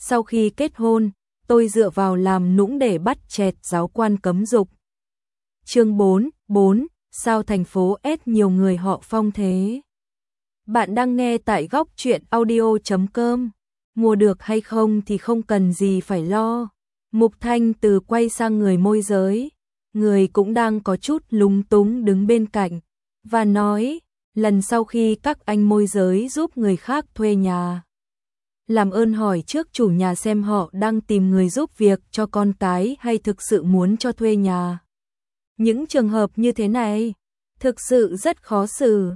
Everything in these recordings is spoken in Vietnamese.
Sau khi kết hôn, tôi dựa vào làm nũng để bắt chẹt giáo quan cấm dục. Chương 4, sao thành phố S nhiều người họ Phong thế? Bạn đang nghe tại góc truyện audio.com. Mua được hay không thì không cần gì phải lo. Mục Thanh Từ quay sang người môi giới, người cũng đang có chút lúng túng đứng bên cạnh, và nói, lần sau khi các anh môi giới giúp người khác thuê nhà, làm ơn hỏi trước chủ nhà xem họ đang tìm người giúp việc cho con cái hay thực sự muốn cho thuê nhà. Những trường hợp như thế này, thực sự rất khó xử.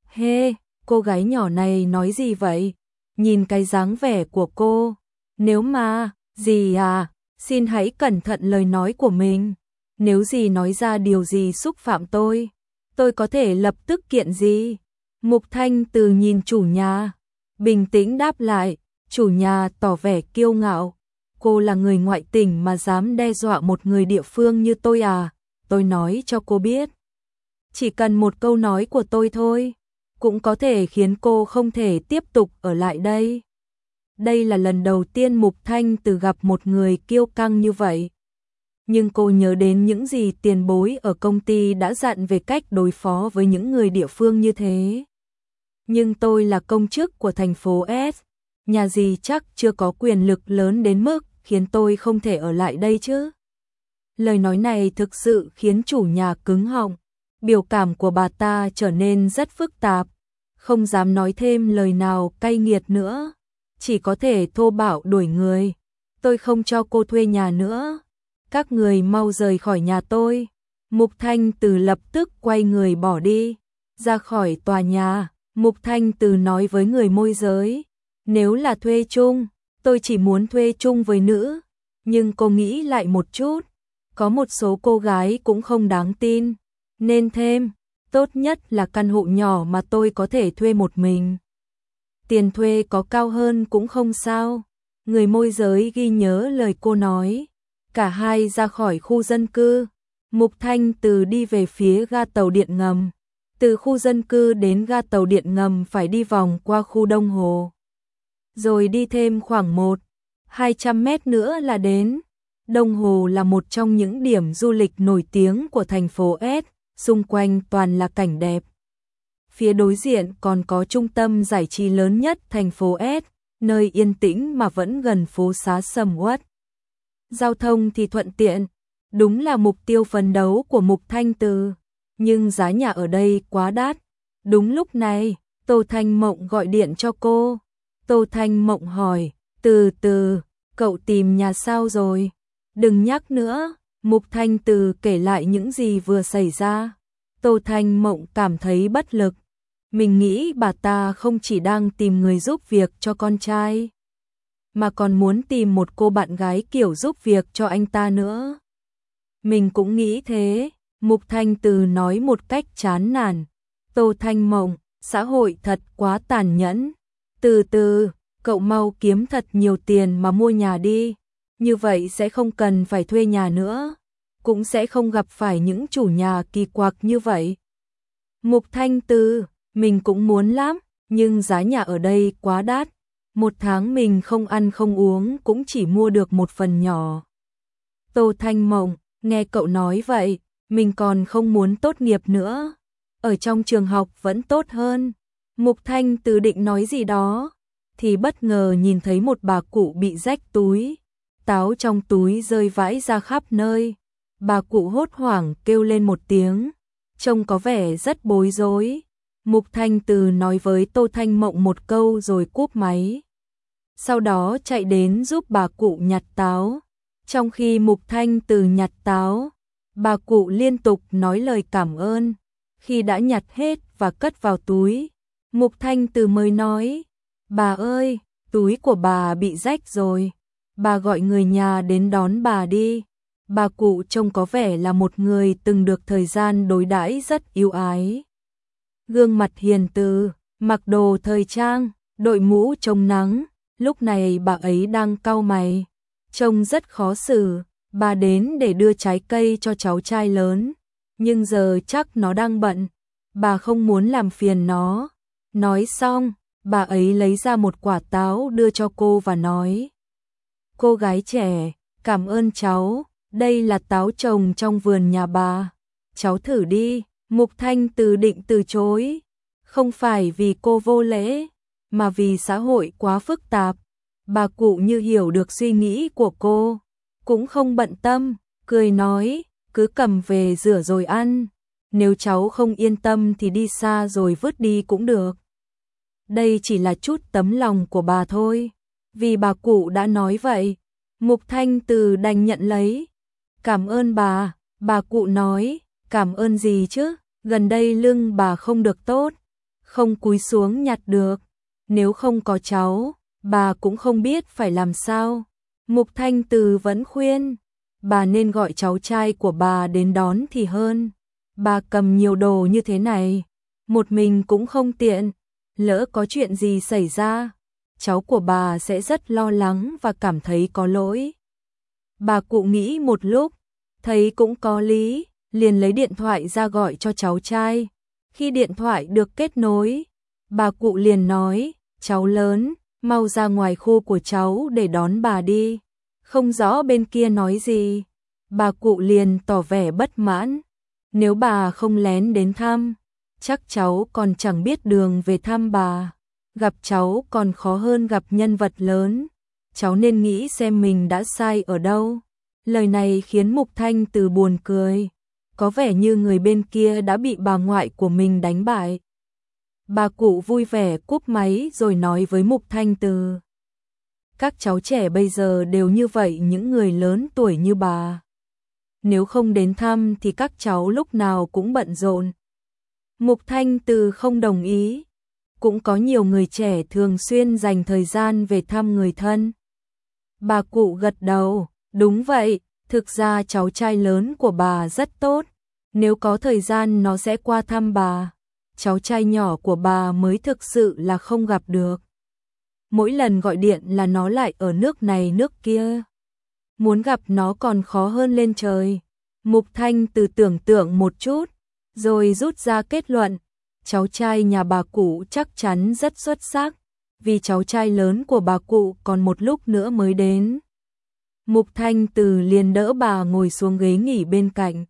Cô gái nhỏ này nói gì vậy? Nhìn cái dáng vẻ của cô. Nếu mà, dì à, xin hãy cẩn thận lời nói của mình. Nếu dì nói ra điều gì xúc phạm tôi có thể lập tức kiện dì. Mục Thanh Từ nhìn chủ nhà, bình tĩnh đáp lại. Chủ nhà tỏ vẻ kiêu ngạo. Cô là người ngoại tỉnh mà dám đe dọa một người địa phương như tôi à? Tôi nói cho cô biết, chỉ cần một câu nói của tôi thôi, cũng có thể khiến cô không thể tiếp tục ở lại đây. Đây là lần đầu tiên Mục Thanh Từ gặp một người kiêu căng như vậy. Nhưng cô nhớ đến những gì tiền bối ở công ty đã dặn về cách đối phó với những người địa phương như thế. Nhưng tôi là công chức của thành phố S, nhà gì chắc chưa có quyền lực lớn đến mức khiến tôi không thể ở lại đây chứ. Lời nói này thực sự khiến chủ nhà cứng họng, biểu cảm của bà ta trở nên rất phức tạp, không dám nói thêm lời nào cay nghiệt nữa, chỉ có thể thô bạo đuổi người. Tôi không cho cô thuê nhà nữa, các người mau rời khỏi nhà tôi. Mục Thanh Từ lập tức quay người bỏ đi, ra khỏi tòa nhà. Mục Thanh Từ nói với người môi giới, nếu là thuê chung, tôi chỉ muốn thuê chung với nữ, nhưng cô nghĩ lại một chút, có một số cô gái cũng không đáng tin, nên thêm, tốt nhất là căn hộ nhỏ mà tôi có thể thuê một mình. Tiền thuê có cao hơn cũng không sao. Người môi giới ghi nhớ lời cô nói. Cả hai ra khỏi khu dân cư. Mục Thanh Từ đi về phía ga tàu điện ngầm. Từ khu dân cư đến ga tàu điện ngầm phải đi vòng qua khu Đông Hồ, rồi đi thêm khoảng 100-200 mét nữa là đến. Đông Hồ là một trong những điểm du lịch nổi tiếng của thành phố S, xung quanh toàn là cảnh đẹp. Phía đối diện còn có trung tâm giải trí lớn nhất thành phố S, nơi yên tĩnh mà vẫn gần phố xá sầm uất. Giao thông thì thuận tiện, đúng là mục tiêu phấn đấu của Mục Thanh Từ, nhưng giá nhà ở đây quá đắt. Đúng lúc này, Tô Thanh Mộng gọi điện cho cô. Tô Thanh Mộng hỏi, Từ, cậu tìm nhà sao rồi? Đừng nhắc nữa. Mục Thanh Từ kể lại những gì vừa xảy ra. Tô Thanh Mộng cảm thấy bất lực. Mình nghĩ bà ta không chỉ đang tìm người giúp việc cho con trai, mà còn muốn tìm một cô bạn gái kiểu giúp việc cho anh ta nữa. Mình cũng nghĩ thế. Mục Thanh Từ nói một cách chán nản. Tô Thanh Mộng, xã hội thật quá tàn nhẫn. Từ, cậu mau kiếm thật nhiều tiền mà mua nhà đi. Như vậy sẽ không cần phải thuê nhà nữa, cũng sẽ không gặp phải những chủ nhà kỳ quặc như vậy. Mục Thanh Từ, mình cũng muốn lắm, nhưng giá nhà ở đây quá đắt. Một tháng mình không ăn không uống cũng chỉ mua được một phần nhỏ. Tô Thanh Mộng, nghe cậu nói vậy, mình còn không muốn tốt nghiệp nữa. Ở trong trường học vẫn tốt hơn. Mục Thanh Từ định nói gì đó, thì bất ngờ nhìn thấy một bà cụ bị rách túi. Táo trong túi rơi vãi ra khắp nơi. Bà cụ hốt hoảng kêu lên một tiếng, trông có vẻ rất bối rối. Mục Thanh Từ nói với Tô Thanh Mộng một câu rồi cúp máy. Sau đó chạy đến giúp bà cụ nhặt táo. Trong khi Mục Thanh Từ nhặt táo, bà cụ liên tục nói lời cảm ơn. Khi đã nhặt hết và cất vào túi, Mục Thanh Từ mới nói, bà ơi, túi của bà bị rách rồi. Bà gọi người nhà đến đón bà đi. Bà cụ trông có vẻ là một người từng được thời gian đối đãi rất ưu ái. Gương mặt hiền từ, mặc đồ thời trang, đội mũ chống nắng. Lúc này bà ấy đang cau mày, trông rất khó xử. Bà đến để đưa trái cây cho cháu trai lớn, nhưng giờ chắc nó đang bận. Bà không muốn làm phiền nó. Nói xong, bà ấy lấy ra một quả táo đưa cho cô và nói, Cô gái trẻ, cảm ơn cháu, đây là táo trồng trong vườn nhà bà. Cháu thử đi, Mục Thanh Từ định từ chối. Không phải vì cô vô lễ, mà vì xã hội quá phức tạp. Bà cụ như hiểu được suy nghĩ của cô, cũng không bận tâm, cười nói, cứ cầm về rửa rồi ăn. Nếu cháu không yên tâm thì đi xa rồi vứt đi cũng được. Đây chỉ là chút tấm lòng của bà thôi. Vì bà cụ đã nói vậy, Mục Thanh Từ đành nhận lấy. Cảm ơn bà cụ nói, cảm ơn gì chứ, gần đây lưng bà không được tốt, không cúi xuống nhặt được. Nếu không có cháu, bà cũng không biết phải làm sao. Mục Thanh Từ vẫn khuyên, bà nên gọi cháu trai của bà đến đón thì hơn. Bà cầm nhiều đồ như thế này, một mình cũng không tiện, lỡ có chuyện gì xảy ra, cháu của bà sẽ rất lo lắng và cảm thấy có lỗi. Bà cụ nghĩ một lúc, thấy cũng có lý, liền lấy điện thoại ra gọi cho cháu trai. Khi điện thoại được kết nối, bà cụ liền nói, cháu lớn, mau ra ngoài khu của cháu để đón bà đi. Không rõ bên kia nói gì, bà cụ liền tỏ vẻ bất mãn. Nếu bà không lén đến thăm, chắc cháu còn chẳng biết đường về thăm bà. Gặp cháu còn khó hơn gặp nhân vật lớn. Cháu nên nghĩ xem mình đã sai ở đâu. Lời này khiến Mục Thanh Từ buồn cười. Có vẻ như người bên kia đã bị bà ngoại của mình đánh bại. Bà cụ vui vẻ cúp máy rồi nói với Mục Thanh Từ. Các cháu trẻ bây giờ đều như vậy, những người lớn tuổi như bà. Nếu không đến thăm thì các cháu lúc nào cũng bận rộn. Mục Thanh Từ không đồng ý. Cũng có nhiều người trẻ thường xuyên dành thời gian về thăm người thân. Bà cụ gật đầu, đúng vậy, thực ra cháu trai lớn của bà rất tốt. Nếu có thời gian nó sẽ qua thăm bà. Cháu trai nhỏ của bà mới thực sự là không gặp được. Mỗi lần gọi điện là nó lại ở nước này nước kia. Muốn gặp nó còn khó hơn lên trời. Mục Thanh Từ tưởng tượng một chút, rồi rút ra kết luận. Cháu trai nhà bà cụ chắc chắn rất xuất sắc, vì cháu trai lớn của bà cụ còn một lúc nữa mới đến. Mục Thanh Từ liền đỡ bà ngồi xuống ghế nghỉ bên cạnh,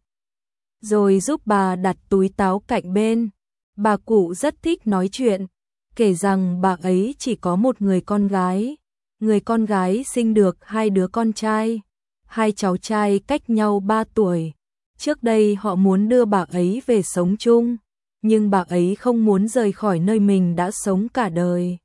rồi giúp bà đặt túi táo cạnh bên. Bà cụ rất thích nói chuyện, kể rằng bà ấy chỉ có một người con gái. Người con gái sinh được 2 đứa con trai, 2 cháu trai cách nhau 3 tuổi. Trước đây họ muốn đưa bà ấy về sống chung, nhưng bà ấy không muốn rời khỏi nơi mình đã sống cả đời.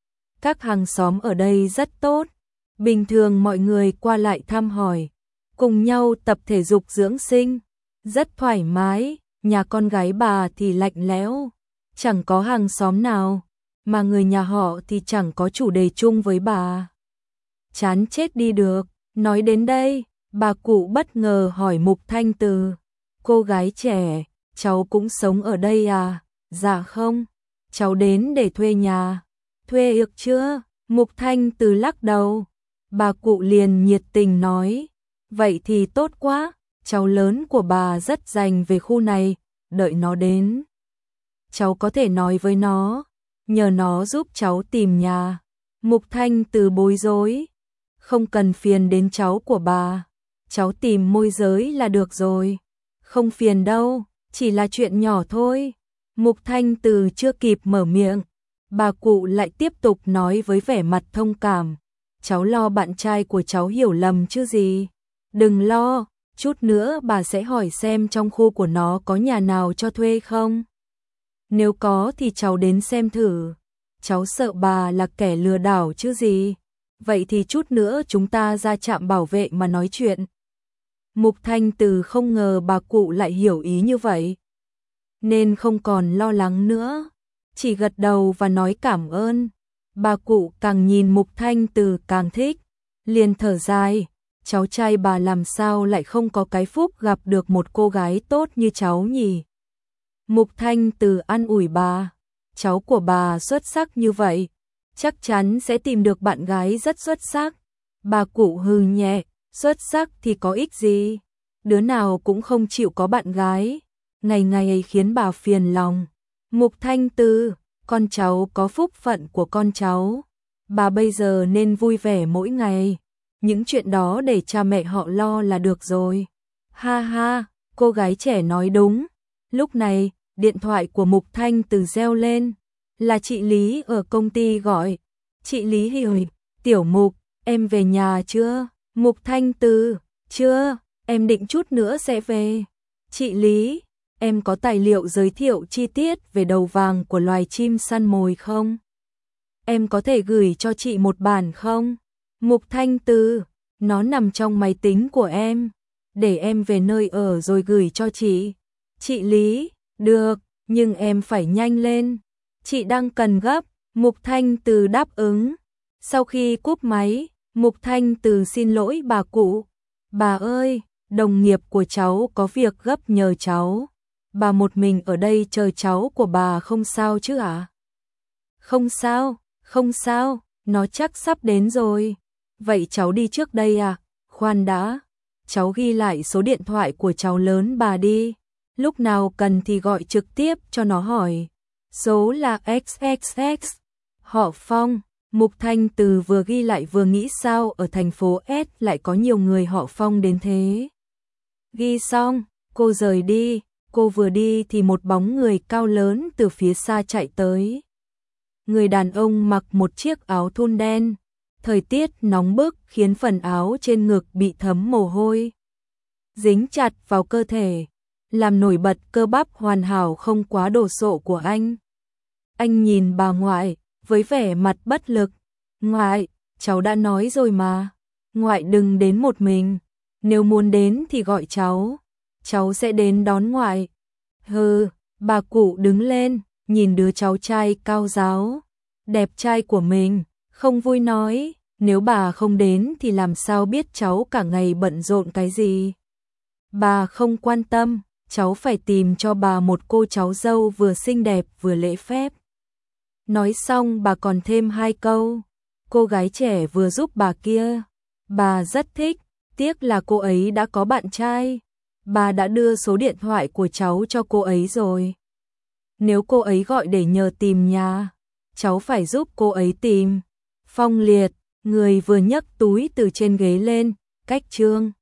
Các hàng xóm ở đây rất tốt, bình thường mọi người qua lại thăm hỏi, cùng nhau tập thể dục dưỡng sinh, rất thoải mái. Nhà con gái bà thì lạnh lẽo, chẳng có hàng xóm nào, mà người nhà họ thì chẳng có chủ đề chung với bà. Chán chết đi được. Nói đến đây, bà cụ bất ngờ hỏi Mục Thanh Từ, cô gái trẻ, cháu cũng sống ở đây à? Dạ không, cháu đến để thuê nhà. Thuê được chưa? Mục Thanh Từ lắc đầu. Bà cụ liền nhiệt tình nói, vậy thì tốt quá, cháu lớn của bà rất dành về khu này, đợi nó đến. Cháu có thể nói với nó, nhờ nó giúp cháu tìm nhà. Mục Thanh Từ bối rối, không cần phiền đến cháu của bà, cháu tìm môi giới là được rồi. Không phiền đâu, chỉ là chuyện nhỏ thôi. Mục Thanh Từ chưa kịp mở miệng, bà cụ lại tiếp tục nói với vẻ mặt thông cảm, cháu lo bạn trai của cháu hiểu lầm chứ gì. Đừng lo, chút nữa bà sẽ hỏi xem trong khu của nó có nhà nào cho thuê không. Nếu có thì cháu đến xem thử. Cháu sợ bà là kẻ lừa đảo chứ gì. Vậy thì chút nữa chúng ta ra trạm bảo vệ mà nói chuyện. Mục Thanh Từ không ngờ bà cụ lại hiểu ý như vậy, nên không còn lo lắng nữa, chỉ gật đầu và nói cảm ơn. Bà cụ càng nhìn Mục Thanh Từ càng thích, liền thở dài, cháu trai bà làm sao lại không có cái phúc gặp được một cô gái tốt như cháu nhỉ. Mục Thanh Từ an ủi bà, cháu của bà xuất sắc như vậy, chắc chắn sẽ tìm được bạn gái rất xuất sắc. Bà cụ hừ nhẹ, xuất sắc thì có ích gì, đứa nào cũng không chịu có bạn gái, ngày ngày khiến bà phiền lòng. Mục Thanh Từ, con cháu có phúc phận của con cháu, bà bây giờ nên vui vẻ mỗi ngày. những chuyện đó để cha mẹ họ lo là được rồi. Ha ha, cô gái trẻ nói đúng. Lúc này, điện thoại của Mục Thanh Từ reo lên. Là chị Lý ở công ty gọi. Chị Lý hiểu, Tiểu Mục, em về nhà chưa? Mục Thanh Từ, chưa, em định chút nữa sẽ về. Chị Lý, em có tài liệu giới thiệu chi tiết về đầu vàng của loài chim săn mồi không? Em có thể gửi cho chị một bản không? Mục Thanh Từ, nó nằm trong máy tính của em. Để em về nơi ở rồi gửi cho chị. Chị Lý, được, nhưng em phải nhanh lên. Chị đang cần gấp. Mục Thanh Từ đáp ứng. Sau khi cúp máy, Mục Thanh Từ xin lỗi bà cụ. Bà ơi, đồng nghiệp của cháu có việc gấp nhờ cháu. Bà một mình ở đây chờ cháu của bà không sao chứ ạ? Không sao, không sao, nó chắc sắp đến rồi. Vậy cháu đi trước đây à? Khoan đã, cháu ghi lại số điện thoại của cháu lớn bà đi. Lúc nào cần thì gọi trực tiếp cho nó hỏi. Số là XXX. Họ Phong. Mục Thanh Từ vừa ghi lại vừa nghĩ sao ở thành phố S lại có nhiều người họ Phong đến thế. Ghi xong, cô rời đi. Cô vừa đi thì một bóng người cao lớn từ phía xa chạy tới. Người đàn ông mặc một chiếc áo thun đen. Thời tiết nóng bức khiến phần áo trên ngực bị thấm mồ hôi, dính chặt vào cơ thể, làm nổi bật cơ bắp hoàn hảo không quá đồ sộ của anh. Anh nhìn bà ngoại với vẻ mặt bất lực. Ngoại, cháu đã nói rồi mà. Ngoại đừng đến một mình. Nếu muốn đến thì gọi cháu. Cháu sẽ đến đón ngoại. Hừ, bà cụ đứng lên, nhìn đứa cháu trai cao ráo, đẹp trai của mình, không vui nói, nếu bà không đến thì làm sao biết cháu cả ngày bận rộn cái gì. Bà không quan tâm, cháu phải tìm cho bà một cô cháu dâu vừa xinh đẹp vừa lễ phép. Nói xong bà còn thêm 2 câu, cô gái trẻ vừa giúp bà kia, bà rất thích, tiếc là cô ấy đã có bạn trai. Bà đã đưa số điện thoại của cháu cho cô ấy rồi. Nếu cô ấy gọi để nhờ tìm nhà, cháu phải giúp cô ấy tìm. Phong Liệt, người vừa nhấc túi từ trên ghế lên, cách Trương